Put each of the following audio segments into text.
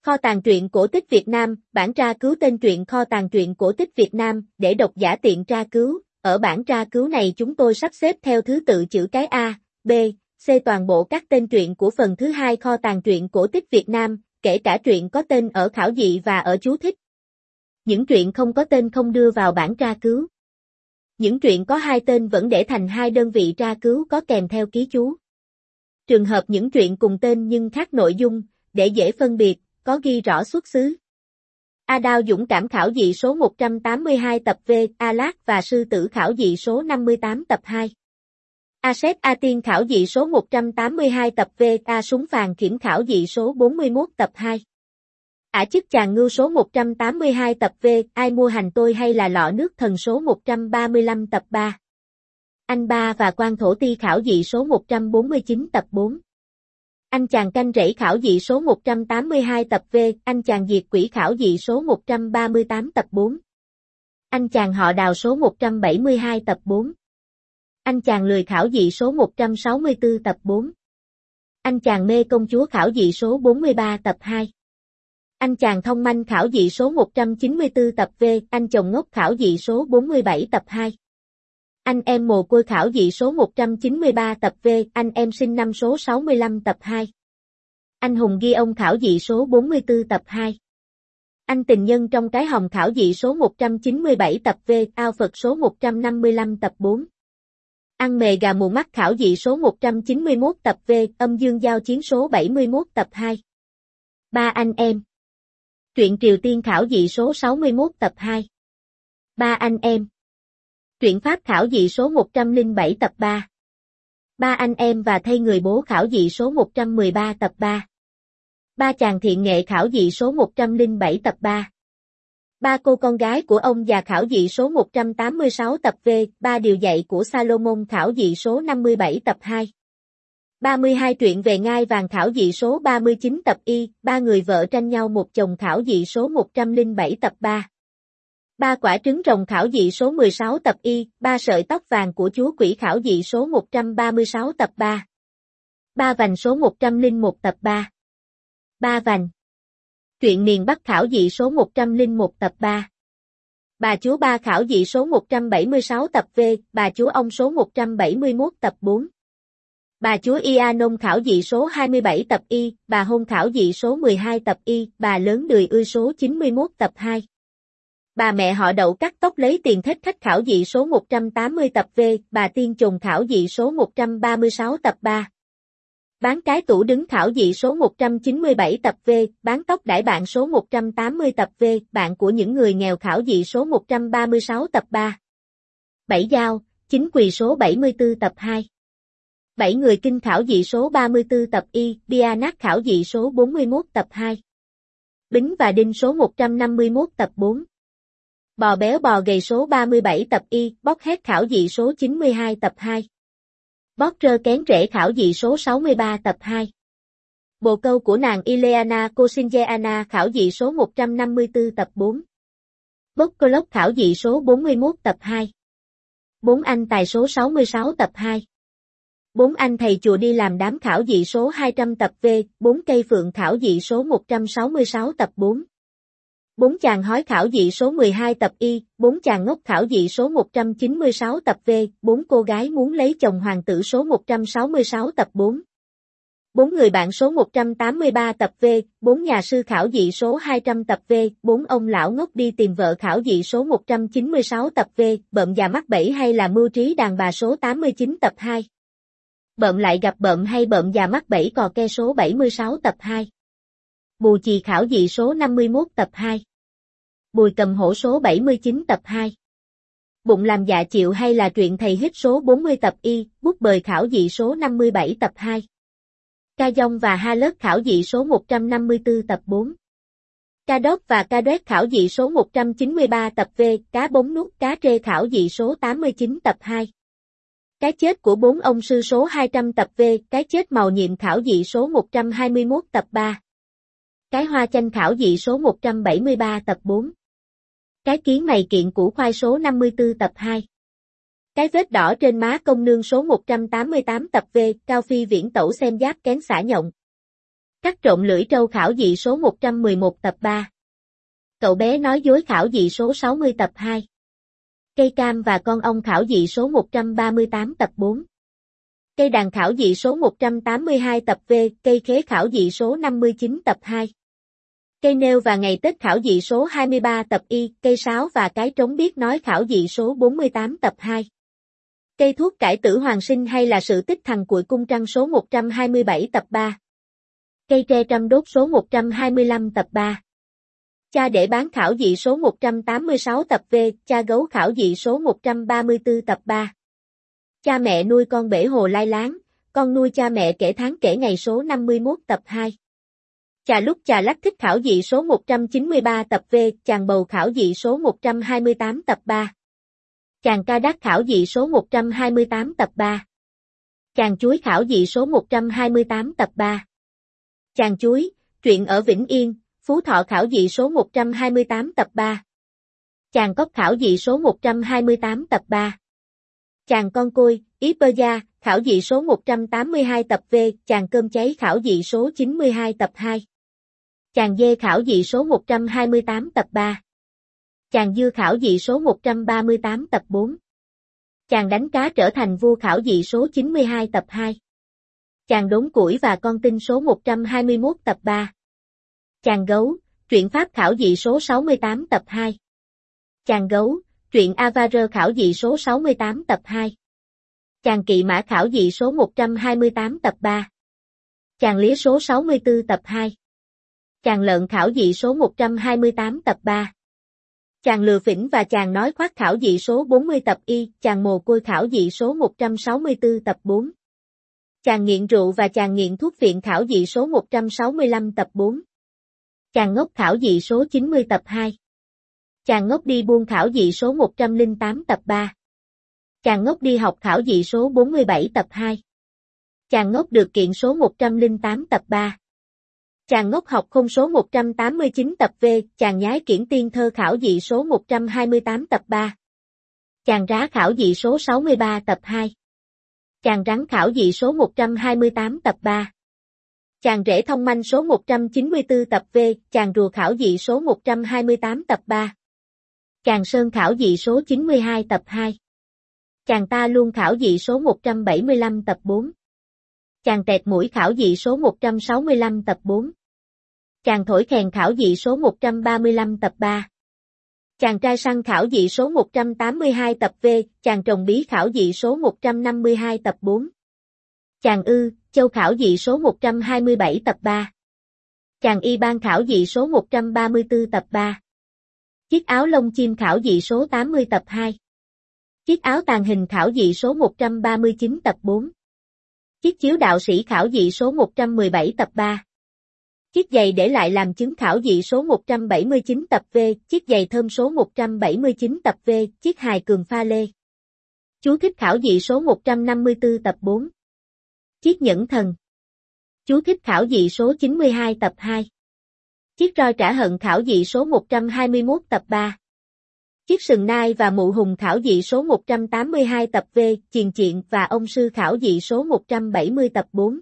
Kho tàng truyện cổ tích Việt Nam, bản tra cứu tên truyện Kho tàng truyện cổ tích Việt Nam, để độc giả tiện tra cứu. Ở bản tra cứu này chúng tôi sắp xếp theo thứ tự chữ cái A, B, C toàn bộ các tên truyện của phần thứ hai Kho tàng truyện cổ tích Việt Nam, kể cả truyện có tên ở khảo dị và ở chú thích. Những truyện không có tên không đưa vào bản tra cứu. Những truyện có hai tên vẫn để thành hai đơn vị tra cứu có kèm theo ký chú. Trường hợp những truyện cùng tên nhưng khác nội dung, để dễ phân biệt, có ghi rõ xuất xứ. A Đao dũng cảm khảo dị số 182 tập V, A Lát và Sư tử khảo dị số 58 tập 2. A Sét A Tiên khảo dị số 182 tập V, A Súng Phàn Kiểm khảo dị số 41 tập 2. Ả Chức Chàng Ngưu số 182 tập V, Ai Mua Hành Tôi hay là Lọ Nước Thần số 135 tập 3. Anh Ba và Quan Thổ Ti khảo dị số 149 tập 4. Anh Chàng Canh Rẫy khảo dị số 182 tập V, Anh Chàng Diệt Quỷ khảo dị số 138 tập 4. Anh Chàng Họ Đào số 172 tập 4. Anh Chàng Lười khảo dị số 164 tập 4. Anh Chàng Mê Công Chúa khảo dị số 43 tập 2. Anh Chàng Thông Manh khảo dị số 194 tập V, Anh Chồng Ngốc khảo dị số 47 tập 2. Anh Em Mồ Côi khảo dị số 193 tập V, Anh Em Sinh Năm số 65 tập 2. Anh Hùng Ghi Ông khảo dị số 44 tập 2. Anh Tình Nhân Trong Cái Hòm khảo dị số 197 tập V, Ao Phật số 155 tập 4. Ăn Mề Gà Mù Mắt khảo dị số 191 tập V, Âm Dương Giao Chiến số 71 tập 2. Ba Anh Em. Truyện Triều Tiên khảo dị số 61 tập 2. Ba Anh Em. Truyện Pháp khảo dị số 107 tập 3. Ba Anh Em và Thay Người Bố khảo dị số 113 tập 3. Ba Chàng Thiện Nghệ khảo dị số 107 tập 3. Ba Cô Con Gái của Ông Già khảo dị số 186 tập V, Ba Điều Dạy của Salomon khảo dị số 57 tập 2. 32 Truyện Về Ngai Vàng khảo dị số 39 tập Y, Ba Người Vợ Tranh Nhau Một Chồng khảo dị số 107 tập 3. Ba Quả Trứng Rồng khảo dị số 16 tập Y, Ba Sợi Tóc Vàng của Chúa Quỷ khảo dị số 136 tập 3. Ba Vành số 101 tập 3. Ba Vành. Truyện Miền Bắc khảo dị số 101 tập 3. Bà Chúa Ba khảo dị số 176 tập V, Bà Chúa Ông số 171 tập 4. Bà Chúa Ia Nông khảo dị số 27 tập Y, Bà Hôn khảo dị số 12 tập Y, Bà Lớn Đười Ươi số 91 tập 2. Bà Mẹ Họ Đậu Cắt Tóc Lấy Tiền Thích Khách khảo dị số 180 tập V, Bà Tiên Chồn khảo dị số 136 tập 3. Bán Cái Tủ Đứng khảo dị số 197 tập V, Bán Tóc Đãi Bạn số 180 tập V, Bạn của Những Người Nghèo khảo dị số 136 tập 3. Bảy Dao, Chính Quỳ số 74 tập 2. Bảy Người Kinh khảo dị số 34 tập Y, Bia Nát khảo dị số 41 tập 2. Bính và Đinh số 151 tập 4. Bò Béo Bò Gầy số 37 tập Y, Bóc Hét khảo dị số 92 tập 2. Bót Trơ Kén Rễ khảo dị số 63 tập 2. Bồ Câu của Nàng Ileana Kosingeana khảo dị số 154 tập 4. Bốc Cơ Lốc khảo dị số 41 tập 2. Bốn Anh Tài số 66 tập 2. Bốn Anh Thầy Chùa Đi Làm Đám khảo dị số 200 tập V, Bốn Cây Phượng khảo dị số 166 tập 4. Bốn Chàng Hói khảo dị số 12 tập Y, Bốn Chàng Ngốc khảo dị số 196 tập V, Bốn Cô Gái Muốn Lấy Chồng Hoàng tử số 166 tập 4. Bốn Người Bạn số 183 tập V, Bốn Nhà Sư khảo dị số 200 tập V, Bốn Ông Lão Ngốc Đi Tìm Vợ khảo dị số 196 tập V, Bợm Già Mắc Bẫy hay là Mưu Trí Đàn Bà số 89 tập 2. Bợm Lại Gặp Bợm hay Bợm Già Mắc Bẫy Cò Ke số 76 tập 2. Bù Chì khảo dị số 51 tập 2. Bùi Cầm Hổ số 79 tập 2. Bụng Làm Dạ Chịu hay là Truyện Thầy Hít số 40 tập Y, Bút Bời khảo dị số 57 tập 2. Ca Dông và Ha Lớt khảo dị số 154 tập 4. Ca Đốc và Ca Đoét khảo dị số 193 tập V, Cá Bống Nút Cá Trê khảo dị số 89 tập 2. Cái Chết của Bốn Ông Sư số 200 tập V, Cái Chết Màu Nhiệm khảo dị số 121 tập 3. Cái Hoa Chanh khảo dị số 173 tập 4. Cái Kiến Mày Kiện Củ Khoai số 54 tập 2. Cái Vết Đỏ Trên Má Công Nương số 188 tập V, Cao Phi Viễn Tẩu Xem Giáp Kén Xả Nhộng. Cắt trộn lưỡi trâu khảo dị số 111 tập 3. Cậu bé nói dối khảo dị số 60 tập 2. Cây cam và con ong khảo dị số 138 tập 4. Cây đàn khảo dị số 182 tập V, cây khế khảo dị số 59 tập 2. Cây nêu và ngày Tết khảo dị số 23 tập Y, cây sáo và cái trống biết nói khảo dị số 48 tập 2. Cây thuốc cải tử hoàng sinh hay là sự tích thằng cuội cung trăng số 127 tập 3. Cây tre trăm đốt số 125 tập 3. Cha để bán khảo dị số 186 tập V, cha gấu khảo dị số 134 tập 3. Cha mẹ nuôi con bể hồ lai láng, con nuôi cha mẹ kể tháng kể ngày số 51 tập 2. Chà lúc chà lắc thích khảo dị số 193 tập V, chàng bầu khảo dị số 128 tập 3. Chàng ca đắc khảo dị số 128 tập 3. Chàng chuối khảo dị số 128 tập 3. Chàng chuối, truyện ở Vĩnh Yên, Phú Thọ khảo dị số 128 tập 3. Chàng cóc khảo dị số 128 tập 3. Chàng con côi, Iperia, khảo dị số 182 tập V, chàng cơm cháy khảo dị số 92 tập 2. Chàng dê khảo dị số 128 tập 3. Chàng dưa khảo dị số 138 tập 4. Chàng đánh cá trở thành vua khảo dị số 92 tập 2. Chàng đốn củi và con tin số 121 tập 3. Chàng gấu, truyện Pháp khảo dị số 68 tập 2. Chàng gấu, truyện Avare khảo dị số 68 tập 2. Chàng kỵ mã khảo dị số 128 tập 3. Chàng lía số 64 tập 2. Chàng lợn khảo dị số 128 tập 3. Chàng lừa phỉnh và chàng nói khoác khảo dị số 40 tập Y, chàng mồ côi khảo dị số 164 tập 4. Chàng nghiện rượu và chàng nghiện thuốc viện khảo dị số 165 tập 4. Chàng ngốc khảo dị số 90 tập 2. Chàng ngốc đi buôn khảo dị số 108 tập 3. Chàng ngốc đi học khảo dị số 47 tập 2. Chàng ngốc được kiện số 108 tập 3. Chàng ngốc học không số 189 tập V, chàng nhái kiển tiên thơ khảo dị số 128 tập 3. Chàng rá khảo dị số 63 tập 2. Chàng rắn khảo dị số 128 tập 3. Chàng rể thông manh số 194 tập V, chàng rùa khảo dị số 128 tập 3. Chàng sơn khảo dị số 92 tập 2. Chàng ta luôn khảo dị số 175 tập 4. Chàng tẹt mũi khảo dị số 165 tập 4. Chàng thổi khèn khảo dị số 135 tập 3. Chàng trai săn khảo dị số 182 tập V, chàng trồng bí khảo dị số 152 tập 4. Chàng châu khảo dị số 127 tập 3. Chàng y ban khảo dị số 134 tập 3. Chiếc áo lông chim khảo dị số 80 tập 2. Chiếc áo tàng hình khảo dị số 139 tập 4. Chiếc chiếu đạo sĩ khảo dị số 117 tập 3. Chiếc giày để lại làm chứng khảo dị số 179 tập V, chiếc giày thơm số 179 tập V, chiếc hài cường pha lê. Chú thích khảo dị số 154 tập 4. Chiếc nhẫn thần. Chú thích khảo dị số 92 tập 2. Chiếc roi trả hận khảo dị số 121 tập 3. Chiếc sừng nai và mụ hùng khảo dị số 182 tập V, chiền chiện và ông sư khảo dị số 170 tập 4.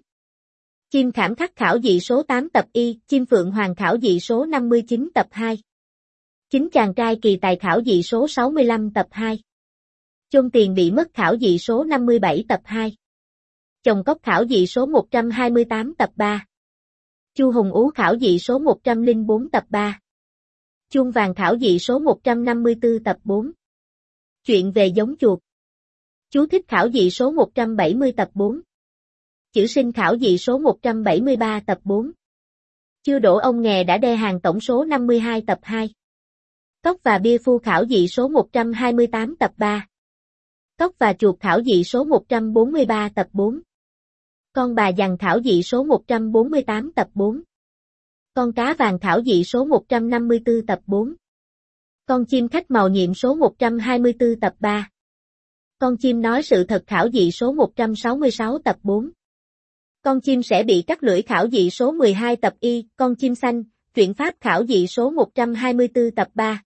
Chim khảm khắc khảo dị số 8 tập Y, chim phượng hoàng khảo dị số 59 tập 2. Chính chàng trai kỳ tài khảo dị số 65 tập 2. Chôn tiền bị mất khảo dị số 57 tập 2. Chồng cóc khảo dị số 128 tập 3. Chu hùng ú khảo dị số 104 tập 3. Chuông vàng khảo dị số 154 tập 4. Chuyện về giống chuột. Chú thích khảo dị số 170 tập 4. Chữ sinh khảo dị số 173 tập 4. Chưa đổ ông nghè đã đe hàng tổng số 52 tập 2. Cóc và bia phu khảo dị số 128 tập 3. Cóc và chuột khảo dị số 143 tập 4. Con bà dằn khảo dị số 148 tập 4. Con cá vàng khảo dị số 154 tập 4. Con chim khách màu nhiệm số 124 tập 3. Con chim nói sự thật khảo dị số 166 tập 4. Con chim sẽ bị cắt lưỡi khảo dị số 12 tập Y, con chim xanh, truyện Pháp khảo dị số 124 tập 3.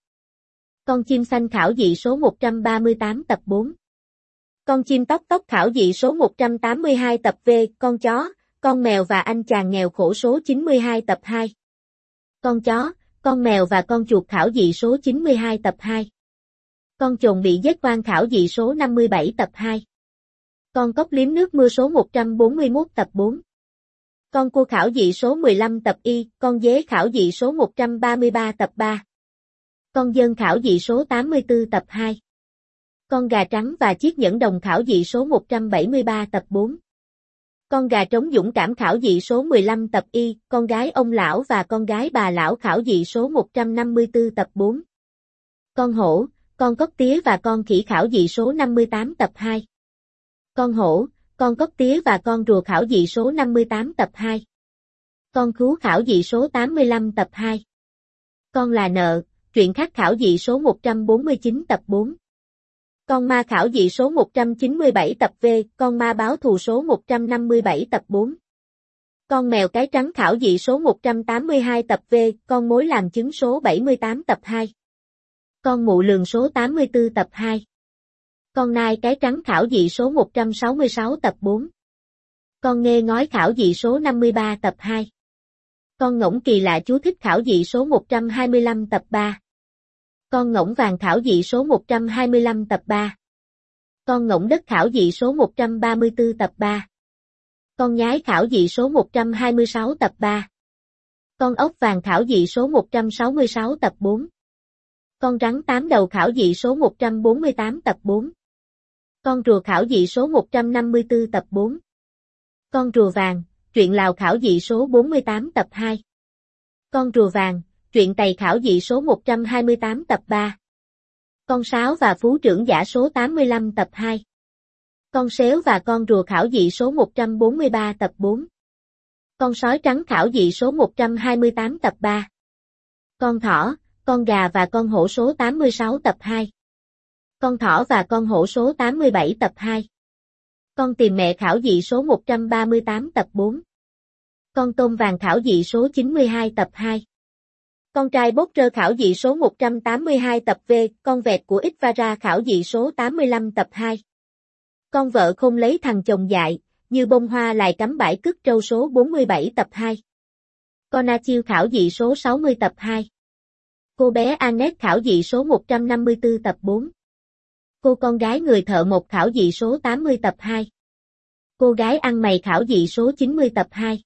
Con chim xanh khảo dị số 138 tập 4. Con chim tóc tóc khảo dị số 182 tập V, con chó, Con mèo và anh chàng nghèo khổ số 92 tập 2. Con chó, con mèo và con chuột khảo dị số 92 tập 2. Con chồn bị giết oan khảo dị số 57 tập 2. Con cóc liếm nước mưa số 141 tập 4. Con cua khảo dị số 15 tập Y, con dế khảo dị số 133 tập 3. Con dơn khảo dị số 84 tập 2. Con gà trắng và chiếc nhẫn đồng khảo dị số 173 tập 4. Con gà trống dũng cảm khảo dị số 15 tập Y, con gái ông lão và con gái bà lão khảo dị số 154 tập 4. Con hổ, con cóc tía và con khỉ khảo dị số 58 tập 2. Con hổ, con cóc tía và con rùa khảo dị số 58 tập 2. Con khú khảo dị số 85 tập 2. Con là nợ, truyện khắc khảo dị số 149 tập 4. Con ma khảo dị số 197 tập V, con ma báo thù số 157 tập 4. Con mèo cái trắng khảo dị số 182 tập V, con mối làm chứng số 78 tập 2. Con mụ lường số 84 tập 2. Con nai cái trắng khảo dị số 166 tập 4. Con nghê ngói khảo dị số 53 tập 2. Con ngỗng kỳ lạ chú thích khảo dị số 125 tập 3. Con ngỗng vàng khảo dị số 125 tập 3. Con ngỗng đất khảo dị số 134 tập 3. Con nhái khảo dị số 126 tập 3. Con ốc vàng khảo dị số 166 tập 4. Con rắn tám đầu khảo dị số 148 tập 4. Con rùa khảo dị số 154 tập 4. Con rùa vàng, truyện Lào khảo dị số 48 tập 2. Con rùa vàng, truyện Tày khảo dị số 128 tập 3. Con sáo và phú trưởng giả số 85 tập 2. Con sếu và con rùa khảo dị số 143 tập 4. Con sói trắng khảo dị số 128 tập 3. Con thỏ, con gà và con hổ số 86 tập 2. Con thỏ và con hổ số 87 tập 2. Con tìm mẹ khảo dị số 138 tập 4. Con tôm vàng khảo dị số 92 tập 2. Con trai bốt trơ khảo dị số 182 tập V, con vẹt của Ixvara khảo dị số 85 tập 2. Con vợ không lấy thằng chồng dại, như bông hoa lại cắm bãi cứt trâu số 47 tập 2. Con A Chiêu khảo dị số 60 tập 2. Cô bé Annette khảo dị số 154 tập 4. Cô con gái người thợ mộc khảo dị số 80 tập 2. Cô gái ăn mày khảo dị số 90 tập 2.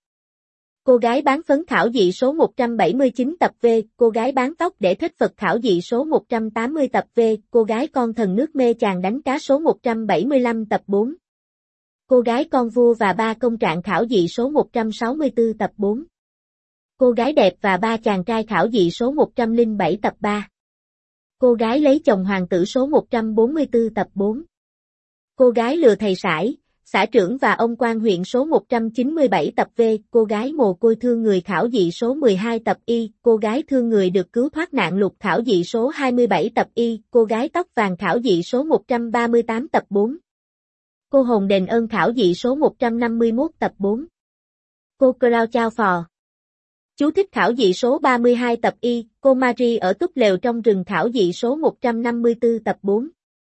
Cô gái bán phấn khảo dị số 179 tập V, cô gái bán tóc để thích Phật khảo dị số 180 tập V, cô gái con thần nước mê chàng đánh cá số 175 tập 4. Cô gái con vua và ba công trạng khảo dị số 164 tập 4. Cô gái đẹp và ba chàng trai khảo dị số 107 tập 3. Cô gái lấy chồng hoàng tử số 144 tập 4. Cô gái lừa thầy sải, xã trưởng và ông quan huyện số 197 tập V, cô gái mồ côi thương người khảo dị số 12 tập Y, cô gái thương người được cứu thoát nạn lụt khảo dị số 27 tập Y, cô gái tóc vàng khảo dị số 138 tập 4. Cô hồn đền ơn khảo dị số 151 tập 4. Cô Crow Chao Phò. Chú thích khảo dị số 32 tập Y, cô Marie ở túp lều trong rừng khảo dị số 154 tập 4.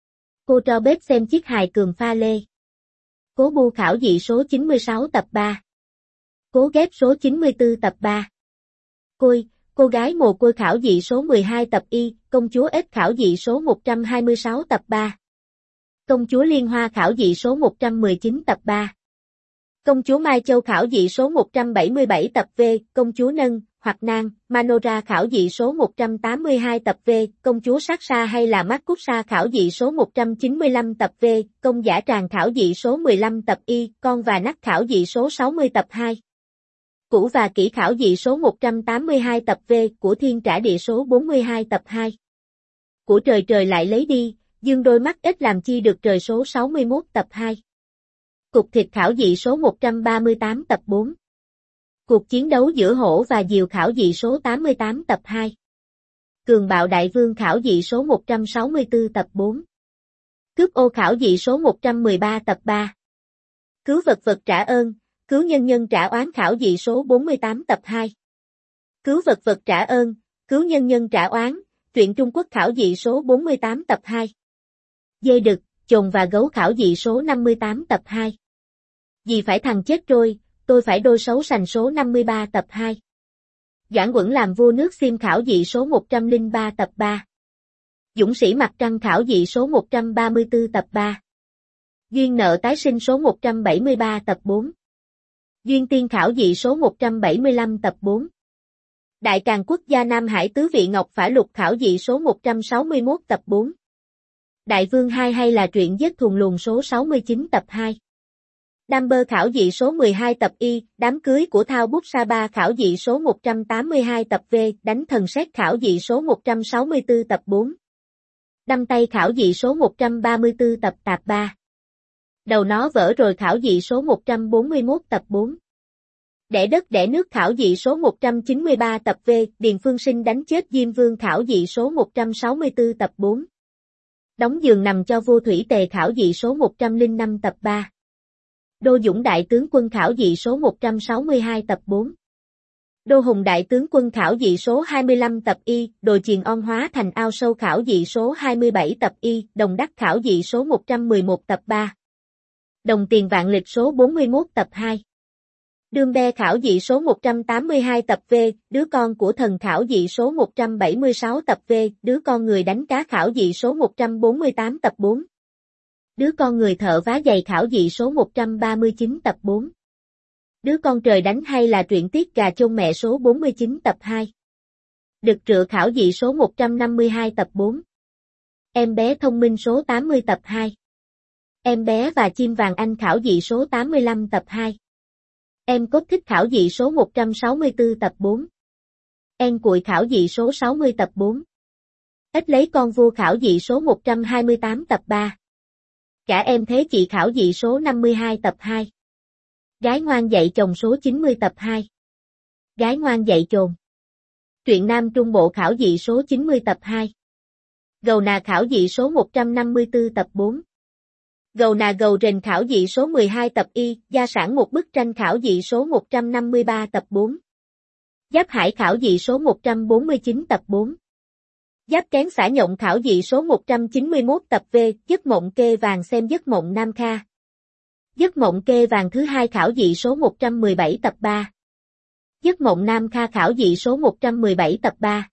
Cô cho bếp xem chiếc hài cường pha lê. Cố Bu khảo dị số 96 tập 3. Cố ghép số 94 tập 3. Cô gái mồ côi khảo dị số 12 tập Y, công chúa ếch khảo dị số 126 tập 3. Công chúa Liên Hoa khảo dị số 119 tập 3. Công chúa Mai Châu khảo dị số 177 tập V, công chúa Nâng, hoặc Nang, Manora khảo dị số 182 tập V, công chúa Saksa hay là Makusa khảo dị số 195 tập V, công giả Tràng khảo dị số 15 tập Y, con và nắc khảo dị số 60 tập 2. Cũ và kỹ khảo dị số 182 tập V, của thiên trả địa số 42 tập 2. Của trời trời lại lấy đi, dương đôi mắt ít làm chi được trời số 61 tập 2. Cục thịt khảo dị số 138 tập 4. Cuộc chiến đấu giữa hổ và diều khảo dị số 88 tập 2. Cường bạo đại vương khảo dị số 164 tập 4. Cướp ô khảo dị số 113 tập 3. Cứu vật vật trả ơn, cứu nhân nhân trả oán khảo dị số 48 tập 2. Cứu vật vật trả ơn, cứu nhân nhân trả oán, truyện Trung Quốc khảo dị số 48 tập 2. Dê đực, chồn và gấu khảo dị số 58 tập 2. Vì phải thằng chết trôi, tôi phải đôi xấu sành số 53 tập 2. Doãn Quẩn làm vua nước Xiêm khảo dị số 103 tập 3. Dũng sĩ mặt trăng khảo dị số 134 tập 3. Duyên nợ tái sinh số 173 tập 4. Duyên tiên khảo dị số 175 tập 4. Đại Càn quốc gia Nam Hải tứ vị Ngọc Phả Lục khảo dị số 161 tập 4. Đại Vương 2 hay là truyện giết thuần luồng số 69 tập 2. Đam bơ khảo dị số 12 tập Y, đám cưới của Thao Bút Sa Ba khảo dị số 182 tập V, đánh thần xét khảo dị số 164 tập 4. Đâm tay khảo dị số 134 tập tạp 3. Đầu nó vỡ rồi khảo dị số 141 tập 4. Đẻ đất đẻ nước khảo dị số 193 tập V, Điền Phương Sinh đánh chết Diêm Vương khảo dị số 164 tập 4. Đóng giường nằm cho vua Thủy Tề khảo dị số 105 tập 3. Đô Dũng đại tướng quân khảo dị số 162 tập 4. Đô Hùng đại tướng quân khảo dị số 25 tập Y, Đồi Chiền On hóa thành ao sâu khảo dị số 27 tập Y, Đồng Đắc khảo dị số 111 tập 3. Đồng Tiền Vạn Lịch số 41 tập 2. Đương Be khảo dị số 182 tập V, Đứa con của thần khảo dị số 176 tập V, Đứa con người đánh cá khảo dị số 148 tập 4. Đứa con người thợ vá giày khảo dị số 139 tập 4. Đứa con trời đánh hay là truyện tiết gà chôn mẹ số 49 tập 2. Đực trựa khảo dị số 152 tập 4. Em bé thông minh số 80 tập 2. Em bé và chim vàng anh khảo dị số 85 tập 2. Em cốt thích khảo dị số 164 tập 4. Em cuội khảo dị số 60 tập 4. Ếch lấy con vua khảo dị số 128 tập 3. Cả em thế chị khảo dị số 52 tập 2. Gái ngoan dạy chồng số 90 tập 2. Gái ngoan dạy chồn. Truyện Nam Trung Bộ khảo dị số 90 tập 2. Gầu nà khảo dị số 154 tập 4. Gầu nà gầu rền khảo dị số 12 tập Y, gia sản một bức tranh khảo dị số 153 tập 4. Giáp Hải khảo dị số 149 tập 4. Giáp Kén xả Nhộng khảo dị số 191 tập V, Giấc mộng kê vàng xem Giấc mộng Nam Kha. Giấc mộng kê vàng thứ hai khảo dị số 117 tập 3. Giấc mộng Nam Kha khảo dị số 117 tập 3.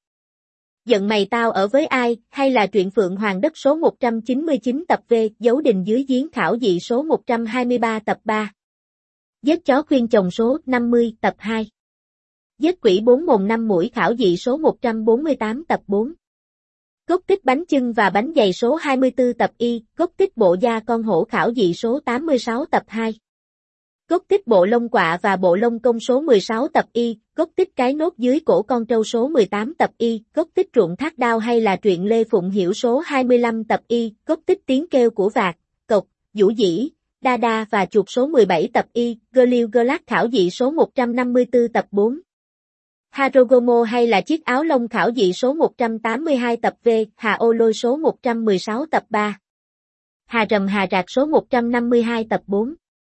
Giận mày tao ở với ai, hay là truyện Phượng Hoàng đất số 199 tập V, Dấu đình dưới giếng khảo dị số 123 tập 3. Giết chó khuyên chồng số 50 tập 2. Giết quỷ 4 mồm 5 mũi khảo dị số 148 tập 4. Cốt tích bánh chưng và bánh dày số 24 tập Y, cốt tích bộ da con hổ khảo dị số 86 tập 2. Cốt tích bộ lông quạ và bộ lông công số 16 tập Y, cốt tích cái nốt dưới cổ con trâu số 18 tập Y, cốt tích ruộng thác đao hay là truyện Lê Phụng Hiểu số 25 tập Y, cốt tích tiếng kêu của vạc, cộc, vũ dĩ, đa đa và chuột số 17 tập Y, Goliu Glass khảo dị số 154 tập 4. Harogomo hay là chiếc áo lông khảo dị số 182 tập V, Hà Ô Lôi số 116 tập 3. Hà Rầm Hà Rạc số 152 tập 4.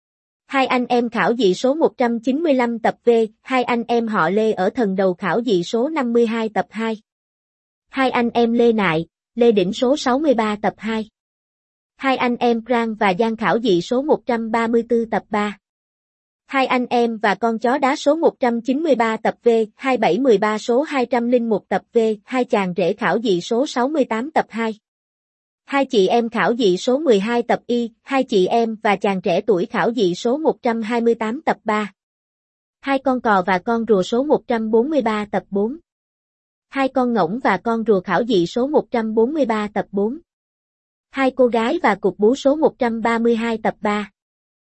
Hai anh em khảo dị số 195 tập V, hai anh em họ Lê ở thần đầu khảo dị số 52 tập 2. Hai anh em Lê Nại, Lê Đỉnh số 63 tập 2. Hai anh em Rang và Giang khảo dị số 134 tập 3. Hai anh em và con chó đá số 193 tập V, 2713 số 201 tập V, hai chàng rể khảo dị số 68 tập 2. Hai chị em khảo dị số 12 tập Y, hai chị em và chàng trẻ tuổi khảo dị số 128 tập 3. Hai con cò và con rùa số 143 tập 4. Hai con ngỗng và con rùa khảo dị số 143 tập 4. Hai cô gái và cục bú số 132 tập 3.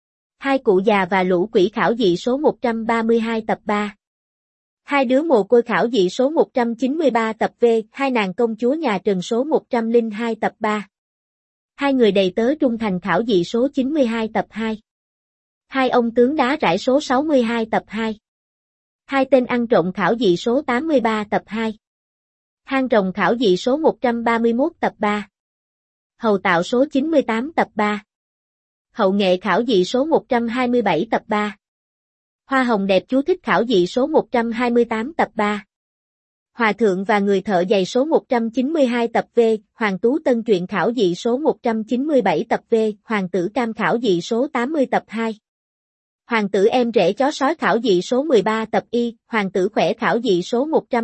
Hai cụ già và lũ quỷ khảo dị số 132 tập 3. Hai đứa mồ côi khảo dị số 193 tập V, hai nàng công chúa nhà Trần số 102 tập 3. Hai người đầy tớ trung thành khảo dị số 92 tập 2. Hai ông tướng đá rải số 62 tập 2. Hai tên ăn trộm khảo dị số 83 tập 2. Hang rồng khảo dị số 131 tập 3. Hầu tạo số 98 tập 3. Hậu nghệ khảo dị số 127 tập 3. Hoa hồng đẹp chú thích khảo dị số 128 tập 3. Hòa thượng và người thợ giày số 192 tập V, Hoàng Tú Tân truyện khảo dị số 197 tập V, Hoàng tử Cam khảo dị số 80 tập 2. Hoàng tử em rể chó sói khảo dị số 13 tập Y, Hoàng tử khỏe khảo dị số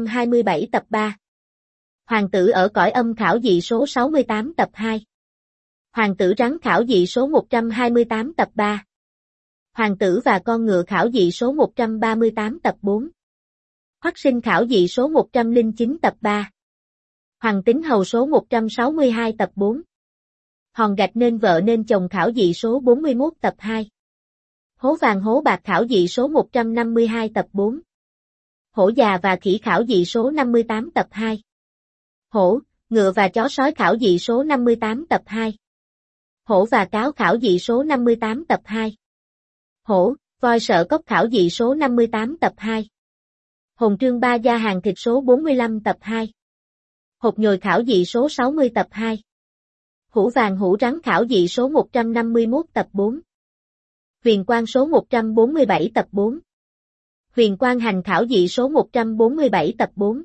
127 tập 3. Hoàng tử ở cõi âm khảo dị số 68 tập 2. Hoàng tử rắn khảo dị số 128 tập 3. Hoàng tử và con ngựa khảo dị số 138 tập 4. Hoắc sinh khảo dị số 109 tập 3. Hoàng tính hầu số 162 tập 4. Hòn gạch nên vợ nên chồng khảo dị số 41 tập 2. Hố vàng hố bạc khảo dị số 152 tập 4. Hổ già và khỉ khảo dị số 58 tập 2. Hổ, ngựa và chó sói khảo dị số 58 tập 2. Hổ và cáo khảo dị số 58 tập 2. Hổ, voi sợ cốc khảo dị số 58 tập 2. Hồn trương ba gia hàng thịt số 45 tập 2. Hột nhồi khảo dị số 60 tập 2. Hũ vàng hũ rắn khảo dị số 151 tập 4. Huyền quang số 147 tập 4. Huyền quang hành khảo dị số 147 tập 4.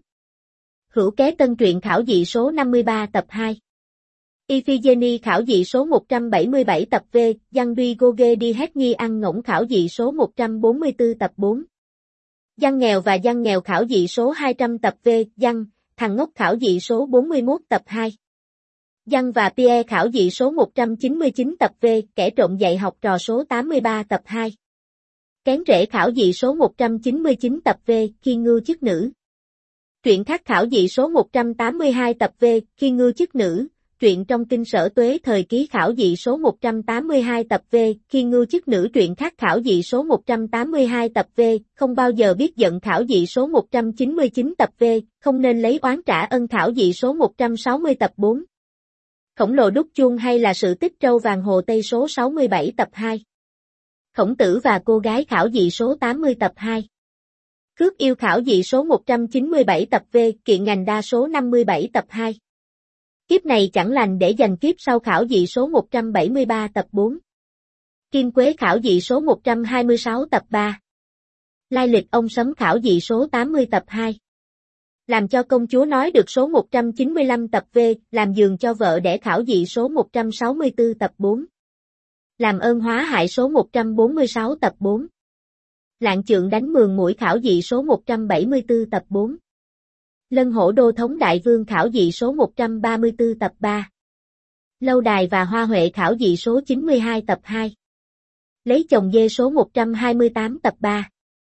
Hữu kế tân truyện khảo dị số 53 tập 2. Iphigenie khảo dị số 177 tập V, Giăng Duy Goge đi hết nghi ăn ngỗng khảo dị số 144 tập 4. Giăng nghèo và giăng nghèo khảo dị số 200 tập V, Giăng, thằng ngốc khảo dị số 41 tập 2. Giăng và Pierre khảo dị số 199 tập V, kẻ trộm dạy học trò số 83 tập 2. Kén rễ khảo dị số 199 tập V, khi ngưu chức nữ. Truyện khác khảo dị số 182 tập V, khi ngưu chức nữ. Truyện trong kinh Sở Tuế thời ký khảo dị số 182 tập V, khi ngưu chức nữ. Truyện khác khảo dị số 182 tập V, không bao giờ biết giận khảo dị số 199 tập V, không nên lấy oán trả ân khảo dị số 160 tập 4. Khổng lồ đúc chuông hay là sự tích trâu vàng Hồ Tây số 67 tập 2. Khổng tử và cô gái khảo dị số 80 tập 2. Cướp yêu khảo dị số 197 tập V, kiện ngành đa số 57 tập 2. Kiếp này chẳng lành để dành kiếp sau khảo dị số 173 tập 4. Kim Quế khảo dị số 126 tập 3. Lai lịch ông Sấm khảo dị số 80 tập 2. Làm cho công chúa nói được số 195 tập V, làm giường cho vợ đẻ khảo dị số 164 tập 4. Làm ơn hóa hại số 146 tập 4. Lạng Chượng đánh mường mũi khảo dị số 174 tập 4. Lân hổ đô thống đại vương khảo dị số 134 tập 3. Lâu đài và hoa huệ khảo dị số 92 tập 2. Lấy chồng dê số 128 tập 3.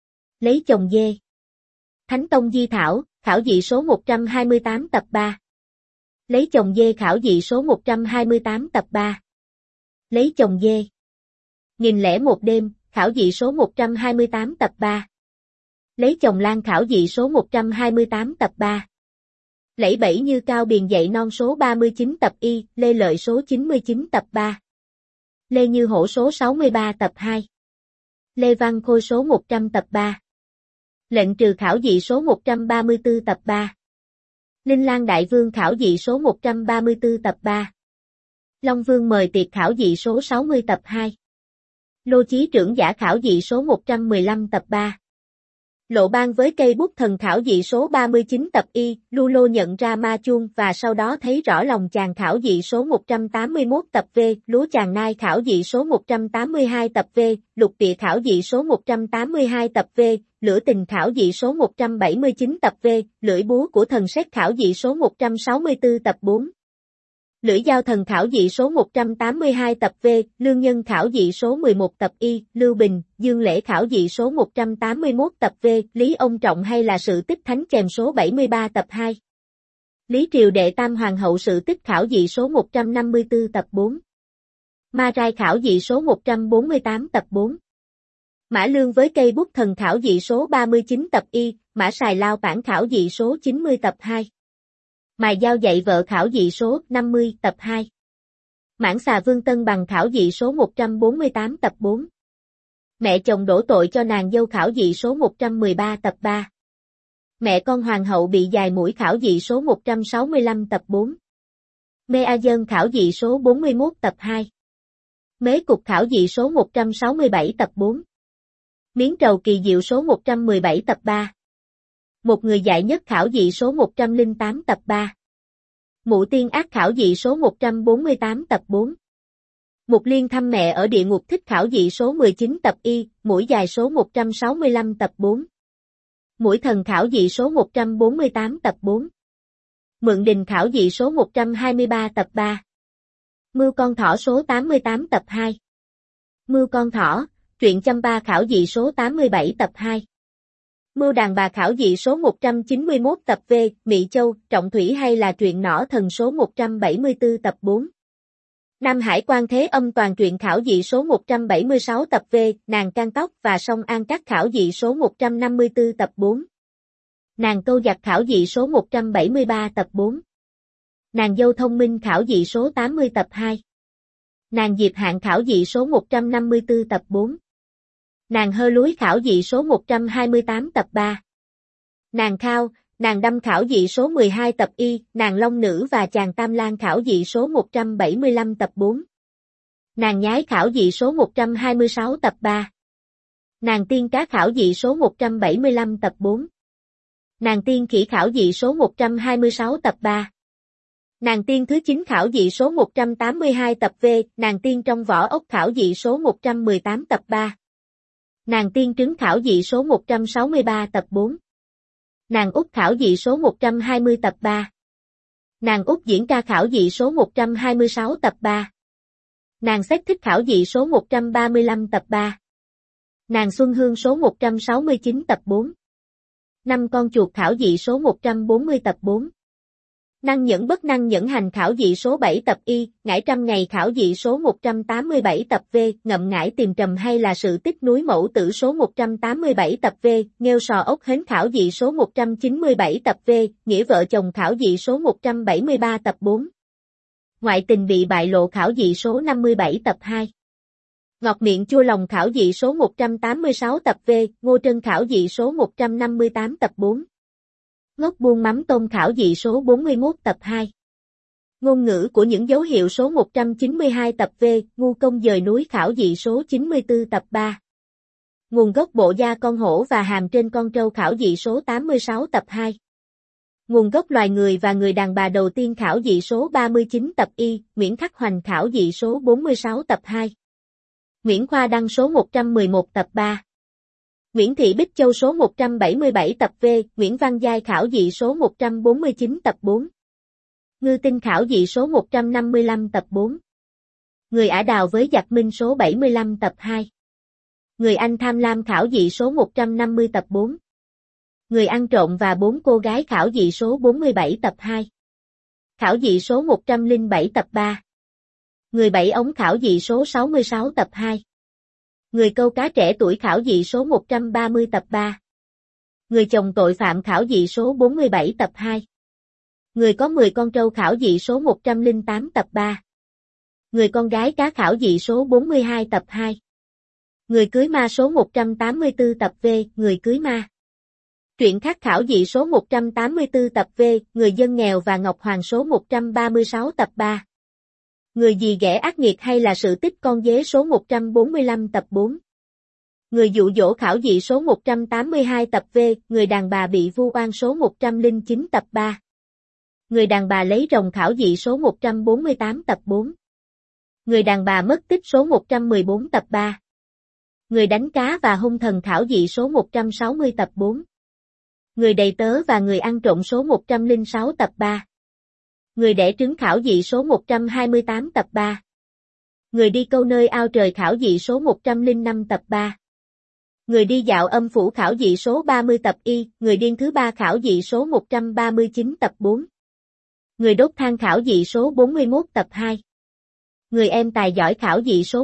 Lấy chồng dê. Thánh Tông Di Thảo, khảo dị số 128 tập 3. Lấy chồng dê khảo dị số 128 tập 3. Lấy chồng dê. 1001 đêm, khảo dị số 128 tập 3. Lấy chồng lan khảo dị số 128 tập 3. Lẫy bẫy như cao biền dậy non số 39 tập Y, Lê Lợi số 99 tập 3. Lê Như Hổ số 63 tập 2. Lê Văn Khôi số 100 tập 3. Lệnh trừ khảo dị số 134 tập 3. Linh Lang Đại Vương khảo dị số 134 tập 3. Long Vương mời tiệc khảo dị số 60 tập 2. Lô Chí Trưởng giả khảo dị số 115 tập 3. Lộ ban với cây bút thần khảo dị số 39 tập Y, Lu Lô nhận ra ma chuông và sau đó thấy rõ lòng chàng khảo dị số 181 tập V, Lúa chàng nai khảo dị số 182 tập V, Lục địa khảo dị số 182 tập V, Lửa tình khảo dị số 179 tập V, Lưỡi búa của thần sét khảo dị số 164 tập 4. Lưỡi dao thần khảo dị số 182 tập V, Lương nhân khảo dị số 11 tập Y, Lưu Bình, Dương Lễ khảo dị số 181 tập V, Lý Ông Trọng hay là sự tích thánh chèm số 73 tập 2. Lý Triều đệ tam hoàng hậu sự tích khảo dị số 154 tập 4. Ma Rai khảo dị số 148 tập 4. Mã Lương với cây bút thần khảo dị số 39 tập Y, Mã Sài Lao bản khảo dị số 90 tập 2. Mài Giao dạy vợ khảo dị số 50 tập 2. Mãn Xà Vương Tân bằng khảo dị số 148 tập 4. Mẹ chồng đổ tội cho nàng dâu khảo dị số 113 tập 3. Mẹ con hoàng hậu bị dài mũi khảo dị số 165 tập 4. Mê A Dân khảo dị số 41 tập 2. Mế Cục khảo dị số 167 tập 4. Miến Trầu kỳ diệu số 117 tập 3. Một người dại nhất khảo dị số 108 tập 3. Mụ tiên ác khảo dị số 148 tập 4. Mục Liên thăm mẹ ở địa ngục thích khảo dị số 19 tập Y, mũi dài số 165 tập 4. Mũi thần khảo dị số 148 tập 4. Mượn đình khảo dị số 123 tập 3. Mưu con thỏ số 88 tập 2. Mưu con thỏ, truyện chăm ba khảo dị số 87 tập 2. Mưu đàn bà khảo dị số 191 tập V, Mị Châu, Trọng Thủy hay là truyện nỏ thần số 174 tập 4. Nam Hải Quan Thế Âm toàn truyện khảo dị số 176 tập V, Nàng Can Tóc và Song An Cát khảo dị số 154 tập 4. Nàng Câu Giặc khảo dị số 173 tập 4. Nàng Dâu Thông Minh khảo dị số 80 tập 2. Nàng Diệp Hạn khảo dị số 154 tập 4. Nàng Hơ Lúi khảo dị số 128 tập 3. Nàng Khao, Nàng Đâm khảo dị số 12 tập Y, Nàng Long Nữ và Chàng Tam Lang khảo dị số 175 tập 4. Nàng Nhái khảo dị số 126 tập 3. Nàng Tiên Cá khảo dị số 175 tập 4. Nàng Tiên Khỉ khảo dị số 126 tập 3. Nàng Tiên thứ 9 khảo dị số 182 tập V, Nàng Tiên trong vỏ ốc khảo dị số 118 tập 3. Nàng Tiên trứng khảo dị số 163 tập 4. Nàng Út khảo dị số 120 tập 3. Nàng Út diễn ca khảo dị số 126 tập 3. Nàng Xét thích khảo dị số 135 tập 3. Nàng Xuân Hương số 169 tập 4. Năm con chuột khảo dị số 140 tập 4. Năng nhẫn bất năng nhẫn hành khảo dị số 7 tập Y, ngải trăm ngày khảo dị số 187 tập V, ngậm ngải tìm trầm hay là sự tích núi mẫu tử số 187 tập V, nghêu sò ốc hến khảo dị số 197 tập V, nghĩa vợ chồng khảo dị số 173 tập 4. Ngoại tình bị bại lộ khảo dị số 57 tập 2. Ngọt miệng chua lòng khảo dị số 186 tập V, Ngô Trân khảo dị số 158 tập 4. Ngốc buôn mắm tôm khảo dị số 41 tập 2. Ngôn ngữ của những dấu hiệu số 192 tập V, Ngu công dời núi khảo dị số 94 tập 3. Nguồn gốc bộ da con hổ và hàm trên con trâu khảo dị số 86 tập 2. Nguồn gốc loài người và người đàn bà đầu tiên khảo dị số 39 tập Y, Nguyễn Khắc Hoành khảo dị số 46 tập 2. Nguyễn Khoa Đăng số 111 tập 3. Nguyễn Thị Bích Châu số 177 tập V, Nguyễn Văn Giai khảo dị số 149 tập 4. Ngư Tinh khảo dị số 155 tập 4. Người Ả Đào với Giặc Minh số 75 tập 2. Người Anh Tham Lam khảo dị số 150 tập 4. Người Ăn Trộm và 4 cô gái khảo dị số 47 tập 2. Khảo dị số 107 tập 3. Người Bảy Ống khảo dị số 66 tập 2. Người câu cá trẻ tuổi khảo dị số 130 tập 3. Người chồng tội phạm khảo dị số 47 tập 2. Người có 10 con trâu khảo dị số 108 tập 3. Người con gái cá khảo dị số 42 tập 2. Người cưới ma số 184 tập V, Người cưới ma. Truyện khắc khảo dị số 184 tập V, Người dân nghèo và Ngọc Hoàng số 136 tập 3. Người gì ghẻ ác nghiệt hay là sự tích con dế số 145 tập 4. Người dụ dỗ khảo dị số 182 tập V, Người đàn bà bị vu oan số 109 tập 3. Người đàn bà lấy rồng khảo dị số 148 tập 4. Người đàn bà mất tích số 114 tập 3. Người đánh cá và hung thần khảo dị số 160 tập 4. Người đầy tớ và người ăn trộm số 106 tập 3. Người đẻ trứng khảo dị số 128 tập 3. Người đi câu nơi ao trời khảo dị số 105 tập 3. Người đi dạo âm phủ khảo dị số 30 tập Y, Người điên thứ 3 khảo dị số 139 tập 4. Người đốt than khảo dị số 41 tập 2. Người em tài giỏi khảo dị số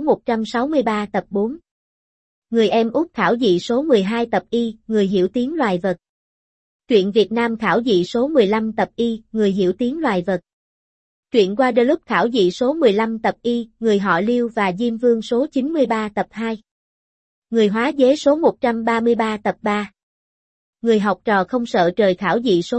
163 tập 4. Người em út khảo dị số 12 tập Y, Người hiểu tiếng loài vật. Truyện Việt Nam khảo dị số 15 tập Y, Người hiểu tiếng loài vật. Truyện Guadeloupe khảo dị số 15 tập Y, Người họ Liêu và Diêm Vương số 93 tập 2. Người hóa dế số 133 tập 3. Người học trò không sợ trời khảo dị số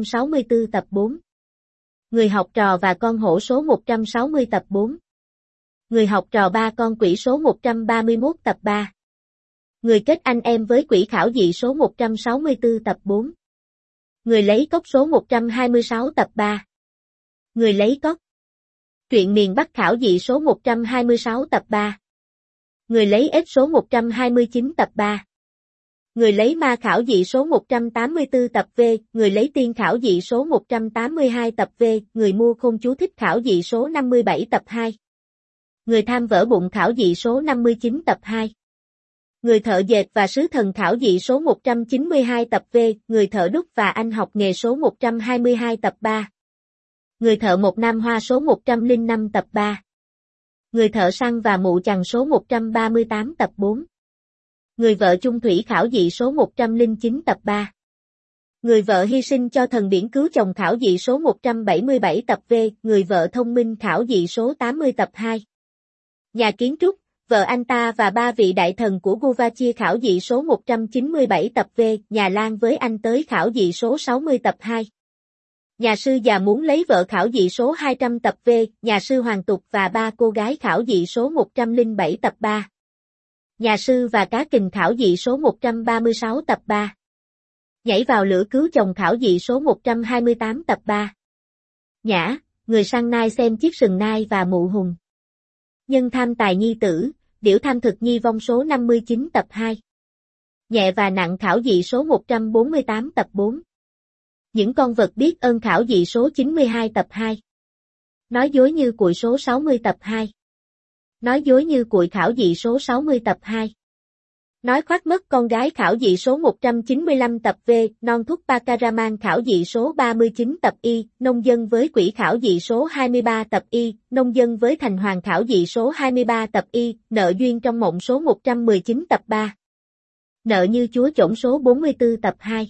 164 tập 4. Người học trò và con hổ số 160 tập 4. Người học trò ba con quỷ số 131 tập 3. Người kết anh em với quỷ khảo dị số 164 tập 4. Người lấy cốc số 126 tập 3. Người lấy cốc. Truyện miền Bắc khảo dị số 126 tập 3. Người lấy ếch số 129 tập 3. Người lấy ma khảo dị số 184 tập V, người lấy tiên khảo dị số 182 tập V, người mua khôn chú thích khảo dị số 57 tập 2. Người tham vỡ bụng khảo dị số 59 tập 2. Người thợ dệt và sứ thần khảo dị số 192 tập V, người thợ đúc và anh học nghề số 122 tập 3. Người thợ một nam hoa số 105 tập 3. Người thợ săn và mụ chằn số 138 tập 4. Người vợ chung thủy khảo dị số 109 tập 3. Người vợ hy sinh cho thần biển cứu chồng khảo dị số 177 tập V, người vợ thông minh khảo dị số 80 tập 2. Nhà kiến trúc, vợ anh ta và ba vị đại thần của Guvachia khảo dị số 197 tập V, nhà Lan với anh tới khảo dị số 60 tập 2. Nhà sư già muốn lấy vợ khảo dị số 200 tập V, nhà sư Hoàng Tục và ba cô gái khảo dị số 107 tập 3. Nhà sư và cá kình khảo dị số 136 tập 3. Nhảy vào lửa cứu chồng khảo dị số 128 tập 3. Nhã, người săn nai xem chiếc sừng nai và mụ hùng. Nhân tham tài nhi tử, điểu tham thực nhi vong số 59 tập 2. Nhẹ và nặng khảo dị số 148 tập 4. Những con vật biết ơn khảo dị số 92 tập 2. Nói dối như cụi số 60 tập 2. Nói dối như cụi khảo dị số 60 tập 2. Nói khoác mất con gái khảo dị số 195 tập V, non thúc Pakaraman khảo dị số 39 tập Y, nông dân với quỷ khảo dị số 23 tập Y, nông dân với thành hoàng khảo dị số 23 tập Y, nợ duyên trong mộng số 119 tập 3. Nợ như chúa chổng số 44 tập 2.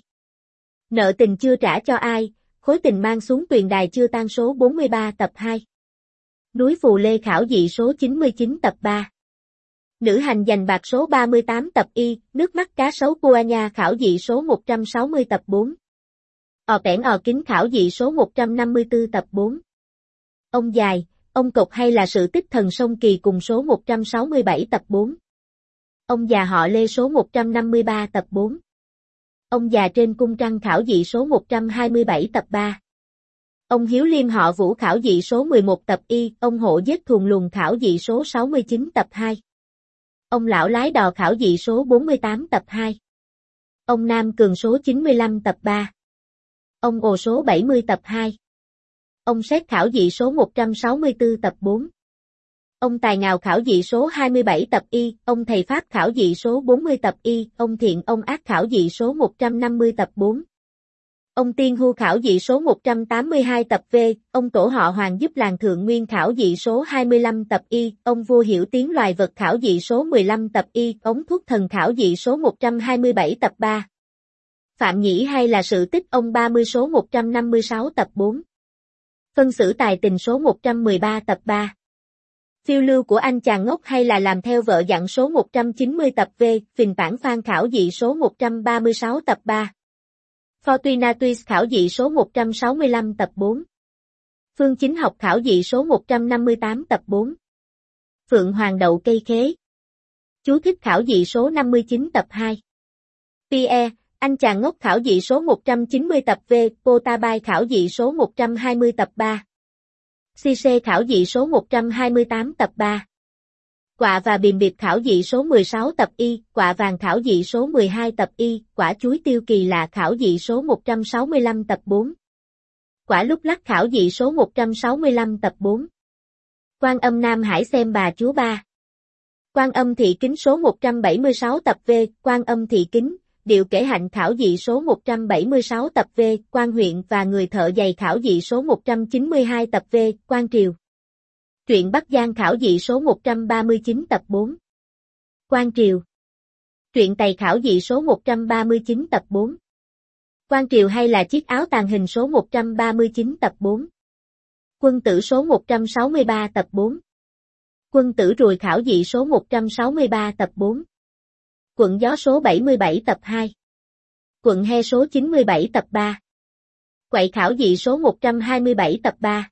Nợ tình chưa trả cho ai, khối tình mang xuống tuyền đài chưa tan số 43 tập 2. Núi Phù Lê khảo dị số 99 tập 3. Nữ hành giành bạc số 38 tập Y, nước mắt cá sấu Puanya khảo dị số 160 tập 4. Pẻn kính khảo dị số 154 tập 4. Ông dài, ông cộc hay là sự tích thần sông Kỳ cùng số 167 tập 4. Ông già họ Lê số 153 tập 4. Ông già trên cung trăng khảo dị số 127 tập 3. Ông Hiếu Liêm họ Vũ khảo dị số 11 tập Y, ông Hộ giết thuồng luồng khảo dị số 69 tập 2. Ông Lão lái đò khảo dị số 48 tập 2. Ông Nam Cường số 95 tập 3. Ông Ồ số 70 tập 2. Ông Xét khảo dị số 164 tập 4. Ông Tài Ngào khảo dị số 27 tập Y, ông Thầy Pháp khảo dị số 40 tập Y, ông Thiện ông Ác khảo dị số 150 tập 4. Ông Tiên Hu khảo dị số 182 tập V, ông Tổ họ Hoàng giúp làng Thượng Nguyên khảo dị số 25 tập Y, ông Vua Hiểu tiếng loài vật khảo dị số 15 tập Y, ống thuốc thần khảo dị số 127 tập 3. Phạm Nhĩ hay là sự tích ông 30 số 156 tập 4. Phân xử tài tình số 113 tập 3. Phiêu lưu của anh chàng ngốc hay là làm theo vợ dặn số 190 tập V, phình bản phan khảo dị số 136 tập 3. Fortuna Twist khảo dị số 165 tập 4. Phương Chính Học khảo dị số 158 tập 4. Phượng Hoàng đậu cây khế. Chú thích khảo dị số 59 tập 2. Pierre, anh chàng ngốc khảo dị số 190 tập V, Potabai khảo dị số 120 tập 3. Cisse khảo dị số 128 tập 3. Quạ và bìm bịp khảo dị số 16 tập Y, quạ vàng khảo dị số 12 tập Y, quả chuối tiêu kỳ lạ khảo dị số 165 tập 4. Quả lúc lắc khảo dị số 165 tập 4. Quan Âm Nam Hải xem bà chúa ba. Quan Âm Thị Kính số 176 tập V, Quan Âm Thị Kính, điệu kể hạnh khảo dị số 176 tập V, Quan Huyện và người thợ giày khảo dị số 192 tập V, Quan Triều. Truyện Bắc Giang khảo dị số 139 tập 4. Quan Triều. Truyện Tày khảo dị số 139 tập 4. Quan Triều hay là chiếc áo tàng hình số 139 tập 4. Quân tử số 163 tập 4. Quân tử Rùi khảo dị số 163 tập 4. Quận Gió số 77 tập 2. Quận He số 97 tập 3. Quậy khảo dị số 127 tập 3.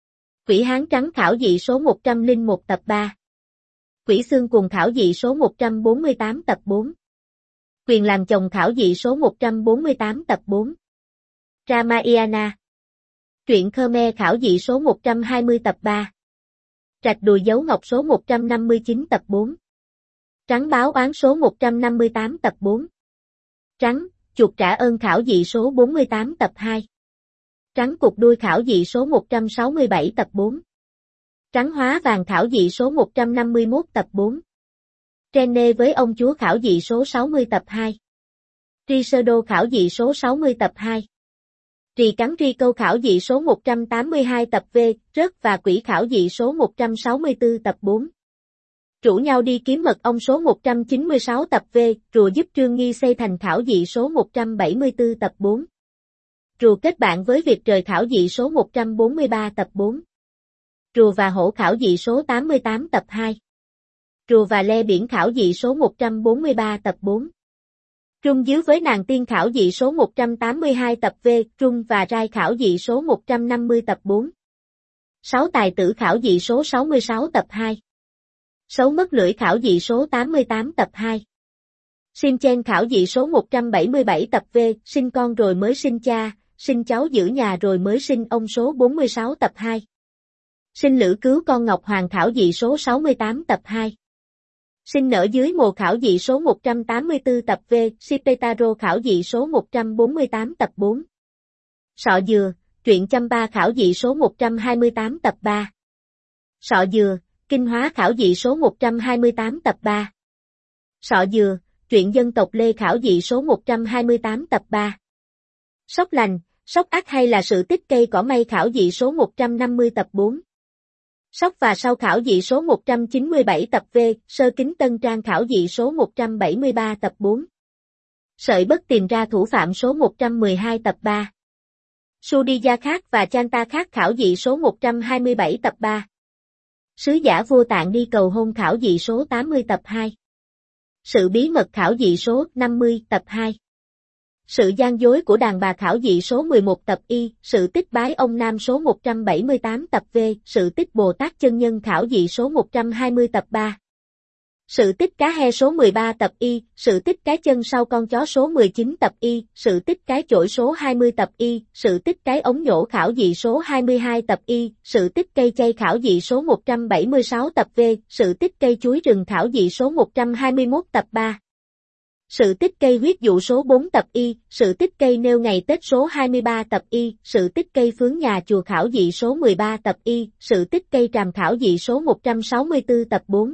Quỷ Hán Trắng khảo dị số 101 tập 3. Quỷ Xương Cuồng khảo dị số 148 tập 4. Quyền làm chồng khảo dị số 148 tập 4. Ramayana. Truyện Khmer khảo dị số 120 tập 3. Rạch Đùi Dấu Ngọc số 159 tập 4. Trắng Báo Oán số 158 tập 4. Trắng, Chuột Trả Ơn Khảo dị số 48 tập 2. Trắng Cục Đuôi Khảo dị số 167 tập 4. Trắng Hóa Vàng Khảo dị số 151 tập 4. Rene với ông chúa khảo dị số 60 tập 2. Tricerdo khảo dị số 60 tập 2. Rì Cắn Ri Câu khảo dị số 182 tập V, Rớt và Quỷ khảo dị số 164 tập 4. Rủ nhau đi kiếm mật ong số 196 tập V, Rùa giúp Trương Nghi xây thành khảo dị số 174 tập 4. Rùa kết bạn với Việt Trời khảo dị số 143 tập 4. Rùa và Hổ khảo dị số 88 tập 2. Rùa và Le Biển khảo dị số 143 tập 4. Trung Díu với Nàng Tiên khảo dị số 182 tập V, Trung và Rai khảo dị số 150 tập 4. Sáu Tài Tử khảo dị số 66 tập 2. Sấu Mất Lưỡi khảo dị số 88 tập 2. Sim Chen khảo dị số 177 tập V, Sinh con rồi mới sinh cha, sinh cháu giữ nhà rồi mới sinh ông số 46 tập 2. Sinh Lữ Cứu Con Ngọc Hoàng khảo dị số 68 tập 2. Sinh Nở Dưới Mồ khảo dị số 184 tập V, Sipetaro khảo dị số 148 tập 4. Sọ Dừa, truyện Champa khảo dị số 128 tập 3. Sọ Dừa, Kinh Hóa khảo dị số 128 tập 3. Sọ Dừa, truyện Dân tộc Lê khảo dị số 128 tập 3. Sóc Lành, Sóc Ác hay là Sự Tích Cây Cỏ Mây khảo dị số 150 tập 4. Sóc và Sau khảo dị số 197 tập V, Sơ Kính Tân Trang khảo dị số 173 tập 4. Sợi Bất Tìm Ra Thủ Phạm số 112 tập 3. Sudiya Khác và Chanta Khác khảo dị số 127 tập 3. Sứ Giả Vô Tạng Đi Cầu Hôn khảo dị số 80 tập 2. Sự Bí Mật khảo dị số 50 tập 2. Sự Gian Dối của Đàn Bà khảo dị số 11 tập Y, Sự Tích Bái Ông Nam số 178 tập V, Sự Tích Bồ Tát Chân Nhân khảo dị số 120 tập 3. Sự Tích Cá He số 13 tập Y, Sự Tích Cái Chân Sau Con Chó số 19 tập Y, Sự Tích Cái Chổi số 20 tập Y, Sự Tích Cái Ống Nhổ khảo dị số 22 tập Y, Sự Tích Cây Chay khảo dị số 176 tập V, Sự Tích Cây Chuối Rừng khảo dị số 121 tập 3. Sự Tích Cây Huyết Dụ số 4 tập Y, Sự Tích Cây Nêu Ngày Tết số 23 tập Y, Sự Tích Cây Phướng Nhà Chùa khảo dị số 13 tập Y, Sự Tích Cây Tràm khảo dị số 164 tập 4.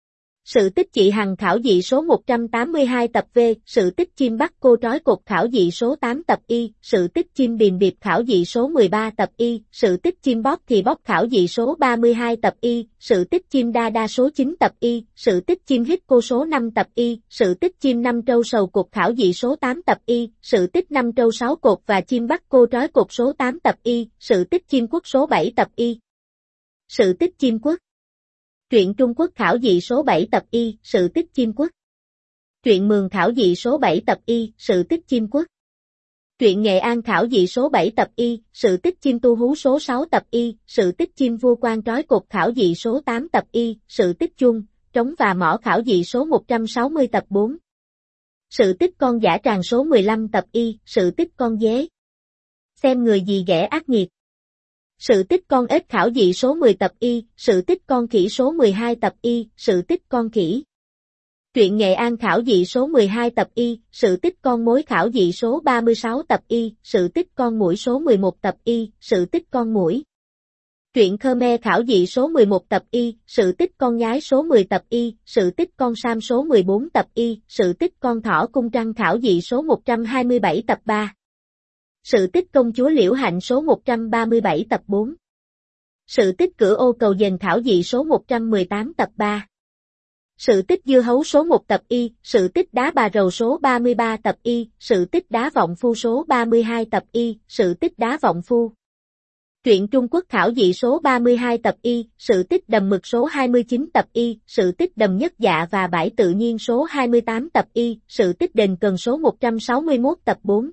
Sự Tích Chị Hằng khảo dị số 182 tập V, Sự Tích Chim Bắt Cô Trói Cột khảo dị số 8 tập Y, Sự Tích Chim Bìm Điệp khảo dị số 13 tập Y, Sự Tích Chim Bóp Thì Bóp khảo dị số 32 tập Y, Sự Tích Chim Đa Đa số 9 tập Y, Sự Tích Chim Hít Cô số 5 tập Y, Sự Tích Chim Năm Trâu Sầu Cột khảo dị số 8 tập Y, Sự Tích Năm Trâu 6 Cột và Chim Bắt Cô Trói Cột số 8 tập Y, Sự Tích Chim Quốc số 7 tập Y. Sự Tích Chim Quốc. Truyện Trung Quốc khảo dị số 7 tập Y, Sự Tích Chim Quốc. Truyện Mường khảo dị số 7 tập Y, Sự Tích Chim Quốc. Truyện Nghệ An khảo dị số 7 tập Y, Sự Tích Chim Tu Hú số 6 tập Y, Sự Tích Chim Vua Quan Trói Cột khảo dị số 8 tập Y, Sự Tích Chuông, Trống và Mỏ khảo dị số 160 tập 4. Sự Tích Con Dã Tràng số 15 tập Y, Sự Tích Con Dế. Xem người gì ghẻ ác nghiệt. Sự Tích Con Ếch khảo dị số 10 tập Y, Sự Tích Con Khỉ số 12 tập Y, Sự Tích Con Khỉ. Truyện Nghệ An khảo dị số 12 tập Y, Sự Tích Con Mối khảo dị số 36 tập Y, Sự Tích Con Muỗi số 11 tập Y, Sự Tích Con Muỗi. Truyện Khmer khảo dị số 11 tập Y, Sự Tích Con Nhái số 10 tập Y, Sự Tích Con Sam số 14 tập Y, Sự Tích Con Thỏ Cung Trăng khảo dị số 127 tập 3. Sự Tích Công Chúa Liễu Hạnh số 137 tập 4. Sự Tích Cửa Ô Cầu Dền khảo dị số 118 tập 3. Sự Tích Dưa Hấu số 1 tập Y, Sự Tích Đá Bà Rầu số 33 tập Y, Sự Tích Đá Vọng Phu số 32 tập Y, Sự Tích Đá Vọng Phu. Truyện Trung Quốc khảo dị số 32 tập Y, Sự Tích Đầm Mực số 29 tập Y, Sự Tích Đầm Nhất Dạ và Bãi Tự Nhiên số 28 tập Y, Sự Tích Đền Cần số 161 tập 4.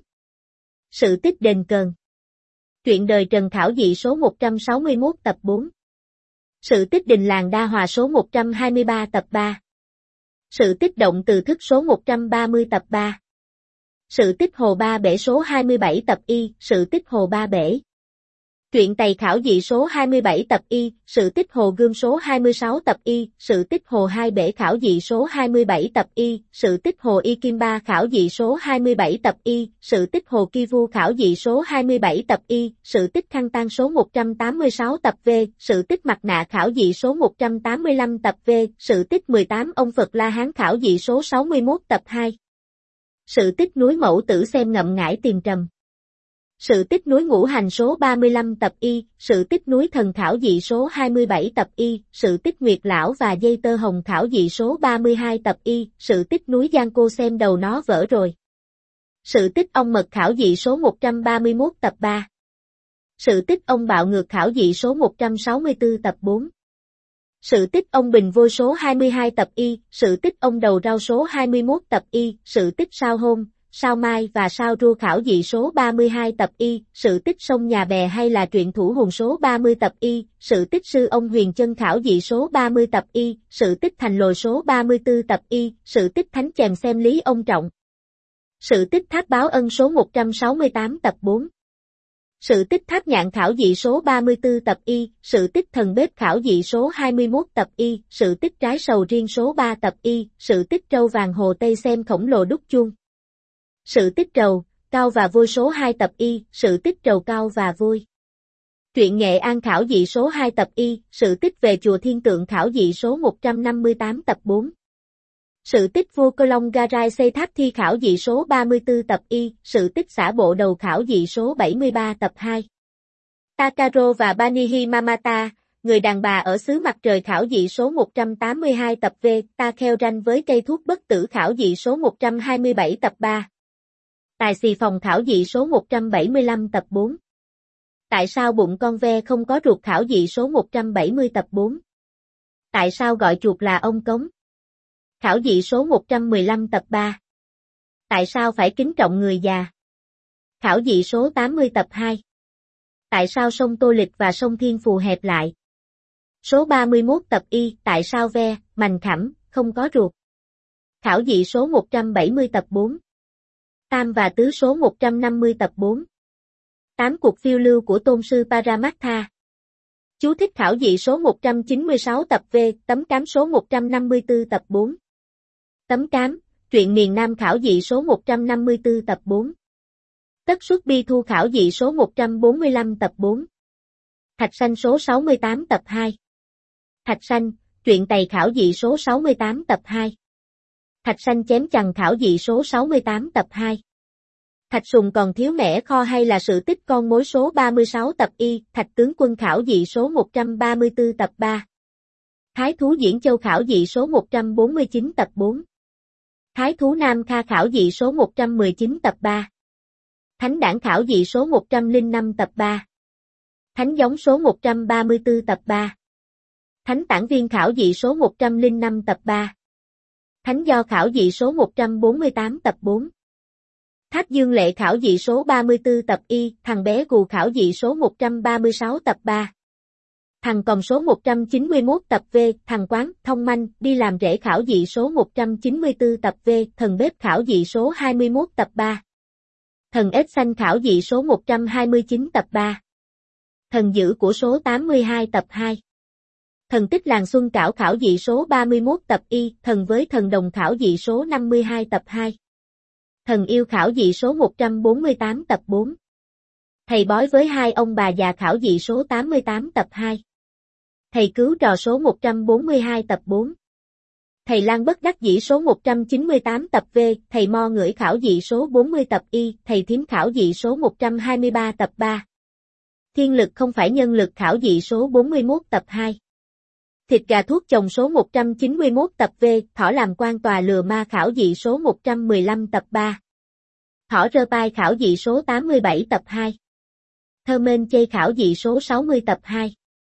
Sự Tích Đền Cờn. Truyện Đời Trần khảo dị số 161 tập 4. Sự Tích Đình Làng Đa Hòa số 123 tập 3. Sự Tích Động Từ Thức số 130 tập 3. Sự Tích Hồ Ba Bể số 27 tập Y, Sự Tích Hồ Ba Bể. Truyện Tày Khảo Dị số 27 tập Y, Sự tích Hồ Gươm số 26 tập Y, Sự tích Hồ Hai Bể Khảo Dị số 27 tập Y, Sự tích Hồ Y Kim Ba Khảo Dị số 27 tập Y, Sự tích Hồ Kivu Khảo Dị số 27 tập Y, Sự tích Khăn Tang số 186 tập V, Sự tích Mặt Nạ Khảo Dị số 185 tập V, Sự tích 18 Ông Phật La Hán Khảo Dị số 61 tập 2. Sự tích Núi Mẫu Tử Xem Ngậm Ngải Tìm Trầm. Sự tích Núi Ngũ Hành số 35 tập Y, Sự tích Núi Thần Khảo Dị số 27 tập Y, Sự tích Nguyệt Lão và Dây Tơ Hồng Khảo Dị số 32 tập Y, Sự tích Núi Giang Cô Xem Đầu Nó Vỡ Rồi. Sự tích Ong Mật Khảo Dị số 131 tập 3. Sự tích Ông Bạo Ngược Khảo Dị số 164 tập 4. Sự tích Ông Bình Vôi số 22 tập Y, Sự tích Ông Đầu Rau số 21 tập Y, Sự tích Sao Hôm, Sao Mai và Sao Rua Khảo Dị số 32 tập Y, Sự tích Sông Nhà Bè hay là Truyện Thủ Hồn số 30 tập Y, Sự tích Sư Ông Huyền Chân Khảo Dị số 30 tập Y, Sự tích Thành Lồi số 34 tập Y, Sự tích Thánh Chèm Xem Lý Ông Trọng. Sự tích Tháp Báo Ân số 168 tập 4. Sự tích Tháp Nhạn Khảo Dị số 34 tập Y, Sự tích Thần Bếp Khảo Dị số 21 tập Y, Sự tích Trái Sầu Riêng số 3 tập Y, Sự tích Trâu Vàng Hồ Tây Xem Khổng Lồ Đúc Chuông. Sự tích Trầu, Cao và Vôi số 2 tập Y, Sự tích Trầu Cao và Vôi. Truyện Nghệ An Khảo Dị số 2 tập Y, Sự tích Về Chùa Thiên Tượng Khảo Dị số 158 tập 4. Sự tích Vua Cơ Long Garai Xây Tháp Thi Khảo Dị số 34 tập Y, Sự tích Xã Bộ Đầu Khảo Dị số 73 tập 2. Takaro và Banihi Mamata, Người đàn bà ở xứ mặt trời Khảo Dị số 182 tập V, Ta Kheo Ranh với cây thuốc bất tử Khảo Dị số 127 tập 3. Tài xì phòng Khảo Dị số 175 tập 4. Tại sao bụng con ve không có ruột Khảo Dị số 170 tập 4. Tại sao gọi chuột là ông cống? Khảo Dị số 115 tập 3. Tại sao phải kính trọng người già? Khảo Dị số 80 tập 2. Tại sao sông Tô Lịch và sông Thiên Phù hẹp lại? Số 31 tập Y, Tại sao ve, mành khẳm, không có ruột? Khảo Dị số 170 tập 4. Tam và Tứ số 150 tập 4. 8 cuộc phiêu lưu của Tôn sư Paramatha. Chú thích Khảo Dị số 196 tập V, Tấm Cám số 154 tập 4. Tấm Cám, Truyện Miền Nam Khảo Dị số 154 tập 4. Tất Suất Bi Thu Khảo Dị số 145 tập 4. Thạch Sanh số 68 tập 2. Thạch Sanh, Truyện Tày Khảo Dị số 68 tập 2. Thạch Sanh Chém Chằng Khảo Dị số 68 tập 2. Thạch Sùng Còn Thiếu Mẻ Kho hay là Sự tích Con Mối số 36 tập Y, Thạch Tướng Quân Khảo Dị số 134 tập 3. Thái Thú Diễn Châu Khảo Dị số 149 tập 4. Thái Thú Nam Kha Khảo Dị số 119 tập 3. Thánh Đản Khảo Dị số 105 tập 3. Thánh Giống số 134 tập 3. Thánh Tản Viên Khảo Dị số 105 tập 3. Thánh Do Khảo Dị số 148 tập 4. Thác Dương Lệ Khảo Dị số 34 tập Y, Thằng Bé Gù Khảo Dị số 136 tập 3. Thằng Còng số 191 tập V, Thằng Quán, Thông Manh, Đi Làm Rễ Khảo Dị số 194 tập V, Thần Bếp Khảo Dị số 21 tập 3. Thần Ếch Xanh Khảo Dị số 129 tập 3. Thần Dữ của số 82 tập 2. Thần Tích Làng Xuân Cảo Khảo Dị số 31 tập Y, Thần Với Thần Đồng Khảo Dị số 52 tập 2. Thần Yêu Khảo Dị số 148 tập 4. Thầy Bói với hai ông bà già Khảo Dị số 88 tập 2. Thầy Cứu Trò số 142 tập 4. Thầy Lang Bất Đắc Dĩ số 198 tập V, Thầy Mo Ngửi Khảo Dị số 40 tập Y, Thầy Thím Khảo Dị số 123 tập 3. Thiên Lực Không Phải Nhân Lực Khảo Dị số 41 tập 2. Thịt Gà Thuốc Chồng số 191 tập V, Thỏ Làm Quan Tòa Lừa Ma Khảo Dị số 115 tập 3. Thỏ Rơ Pai Khảo Dị số 87 tập 2. Thơ Mên Chây Khảo Dị số 60 tập 2.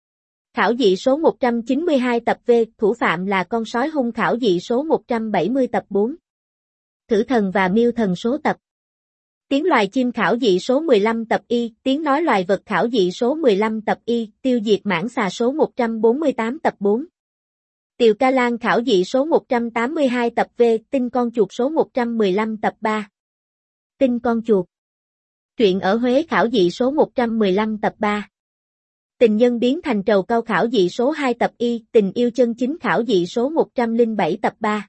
Khảo Dị số 192 tập V, Thủ Phạm là Con Sói Hung Khảo Dị số 170 tập 4. Thử Thần và Miêu Thần số tập. Tiếng Loài Chim Khảo Dị số 15 tập Y, Tiếng Nói Loài Vật Khảo Dị số 15 tập Y, Tiêu Diệt Mãng Xà số 148 tập 4. Tiều Ca Lan Khảo Dị số 182 tập V, Tinh Con Chuột số 115 tập 3. Tinh Con Chuột. Truyện Ở Huế Khảo Dị số 115 tập 3. Tình nhân biến thành trầu cau khảo dị số 2 tập Y, tình yêu chân chính khảo dị số 107 tập 3.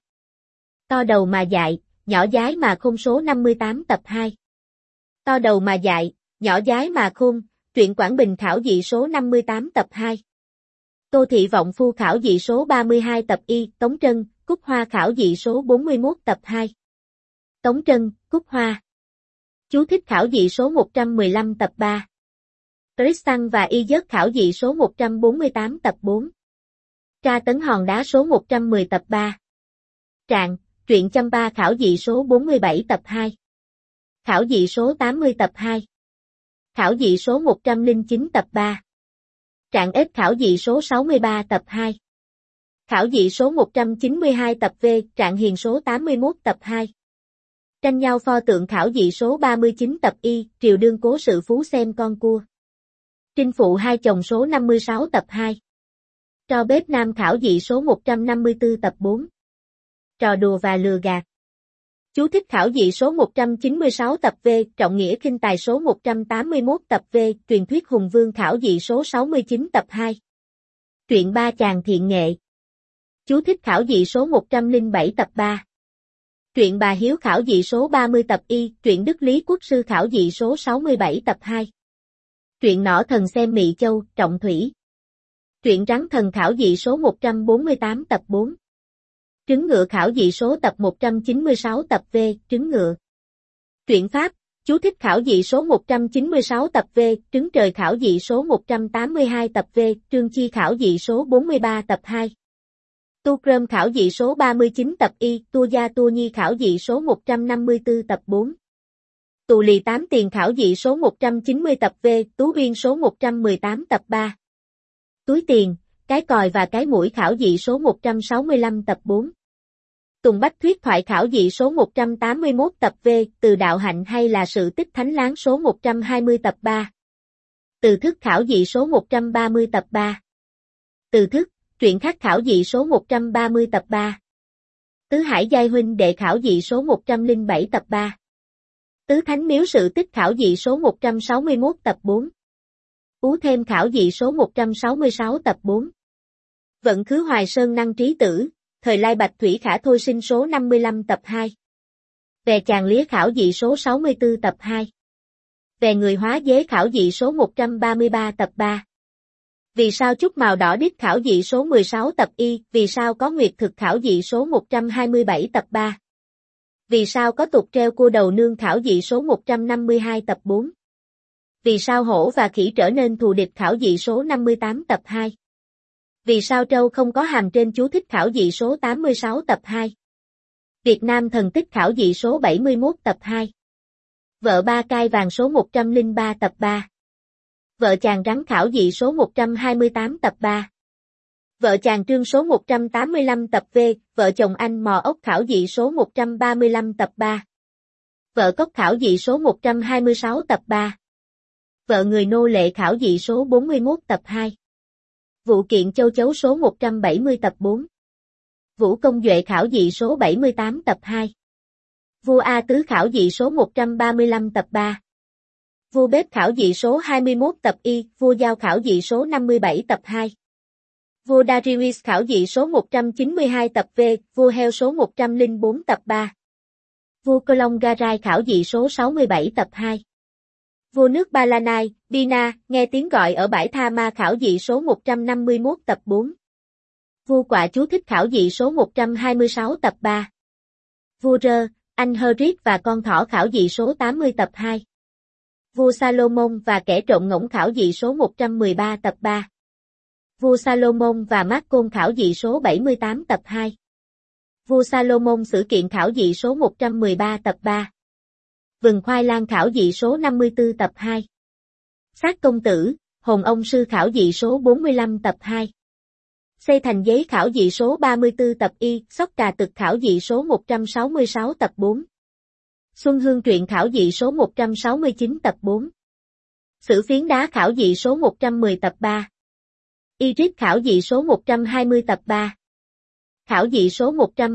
To đầu mà dại, nhỏ dái mà khôn số 58 tập 2. To đầu mà dại, nhỏ dái mà khôn, truyện Quảng Bình khảo dị số 58 tập 2. Tô Thị Vọng Phu khảo dị số 32 tập Y, Tống Trân, Cúc Hoa khảo dị số 41 tập 2. Tống Trân, Cúc Hoa. Chú thích khảo dị số 115 tập 3. Tristan và Y Dớt khảo dị số 148 tập 4. Tra tấn hòn đá số 110 tập 3. Trạng, truyện Champa khảo dị số 47 tập 2. Khảo dị số 80 tập 2. Khảo dị số 109 tập 3. Trạng ếch khảo dị số 63 tập 2. Khảo dị số 192 tập V, Trạng Hiền số 81 tập 2. Tranh nhau pho tượng khảo dị số 39 tập Y, Triều Đương Cố Sự Phú xem con cua. Trinh Phụ Hai Chồng số 56 tập 2. Trò bếp nam khảo dị số 154 tập 4. Trò đùa và lừa gạt. Chú thích khảo dị số 196 tập V, Trọng Nghĩa Khinh Tài số 181 tập V, Truyền thuyết Hùng Vương khảo dị số 69 tập 2. Truyện Ba Chàng Thiện Nghệ. Chú thích khảo dị số 107 tập 3. Truyện Bà Hiếu khảo dị số 30 tập Y, truyện Đức Lý Quốc Sư khảo dị số 67 tập 2. Truyện Nỏ Thần Xem Mị Châu, Trọng Thủy. Truyện Rắn Thần khảo dị số 148 tập 4. Trứng ngựa khảo dị số tập 196 tập V, trứng ngựa. Truyện Pháp, chú thích khảo dị số 196 tập V, trứng trời khảo dị số 182 tập V, Trương Chi khảo dị số 43 tập 2. Tu Krơm khảo dị số 39 tập Y, Tu Gia Tu Nhi khảo dị số 154 tập 4. Tù Lì Tám Tiền khảo dị số 190 tập V, Tú Viên số 118 tập 3. Túi Tiền, Cái Còi và Cái Mũi khảo dị số 165 tập 4. Tùng Bách Thuyết Thoại khảo dị số 181 tập V, Từ Đạo Hạnh hay là Sự Tích Thánh Láng số 120 tập 3. Từ Thức khảo dị số 130 tập 3. Từ Thức, truyện Khắc khảo dị số 130 tập 3. Tứ Hải Giai Huynh Đệ khảo dị số 107 tập 3. Tứ Thánh Miếu Sự Tích khảo dị số 161 tập 4. Ú Thêm khảo dị số 166 tập 4. Vận Khứ Hoài Sơn Năng Trí Tử, Thời Lai Bạch Thủy Khả Thôi Sinh số 55 tập 2. Về Chàng Lía khảo dị số 64 tập 2. Về Người Hóa Dế khảo dị số 133 tập 3. Vì sao Trúc Màu Đỏ Đít khảo dị số 16 tập Y, vì sao có Nguyệt Thực khảo dị số 127 tập 3. Vì sao có Tục Treo Cua Đầu Nương khảo dị số 152 tập 4. Vì sao Hổ và Khỉ trở nên thù địch khảo dị số 58 tập 2. Vì sao Trâu không có hàm trên chú thích khảo dị số 86 tập 2. Việt Nam Thần Tích khảo dị số 71 tập 2. Vợ Ba Cai Vàng số 103 tập 3. Vợ Chàng Rắn khảo dị số 128 tập 3. Vợ Chàng Trương số 185 tập V, Vợ Chồng Anh Mò Ốc khảo dị số 135 tập 3. Vợ Cốc khảo dị số 126 tập 3. Vợ Người Nô Lệ khảo dị số 41 tập 2. Vụ kiện Châu Chấu số 170 tập 4. Vũ Công Duệ khảo dị số 78 tập 2. Vua A Tứ khảo dị số 135 tập 3. Vua Bếp khảo dị số 21 tập Y, Vua Giao khảo dị số 57 tập 2. Vua Darius khảo dị số 192 tập V, Vua Heo số 104 tập 3. Vua Cơ Long Garai khảo dị số 67 tập 2. Vua nước Ba La Nai, Bina, nghe tiếng gọi ở bãi Tha Ma khảo dị số 151 tập 4. Vua Quạ chú thích khảo dị số 126 tập 3. Vua Rơ, anh Herod và con thỏ khảo dị số 80 tập 2. Vua Salomon và kẻ trộm ngỗng khảo dị số 113 tập 3. Vua Salomon và Mát Côn khảo dị số 78 tập 2. Vua Salomon xử kiện khảo dị số 113 tập 3. Vừng Khoai Lang khảo dị số 54 tập 2. Sát Công Tử, Hồn Ông Sư khảo dị số 45 tập 2. Xây Thành Giấy khảo dị số 34 tập Y, Sóc Cà Tực khảo dị số 166 tập 4. Xuân Hương Truyện khảo dị số 169 tập 4. Sử Phiến Đá khảo dị số 110 tập 3. Iris khảo dị số 120 tập 3. Khảo dị số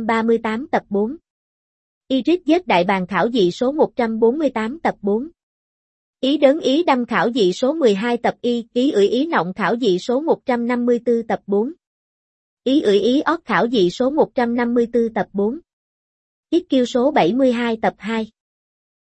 138 tập 4. Iris Giết Đại Bàng khảo dị số 148 tập 4. Ý đớn ý đâm khảo dị số 12 tập y, ý ưỡi ý nọng khảo dị số 154 tập 4. Ý ưỡi ý ót khảo dị số 154 tập 4. Ít kiêu số 72 tập 2.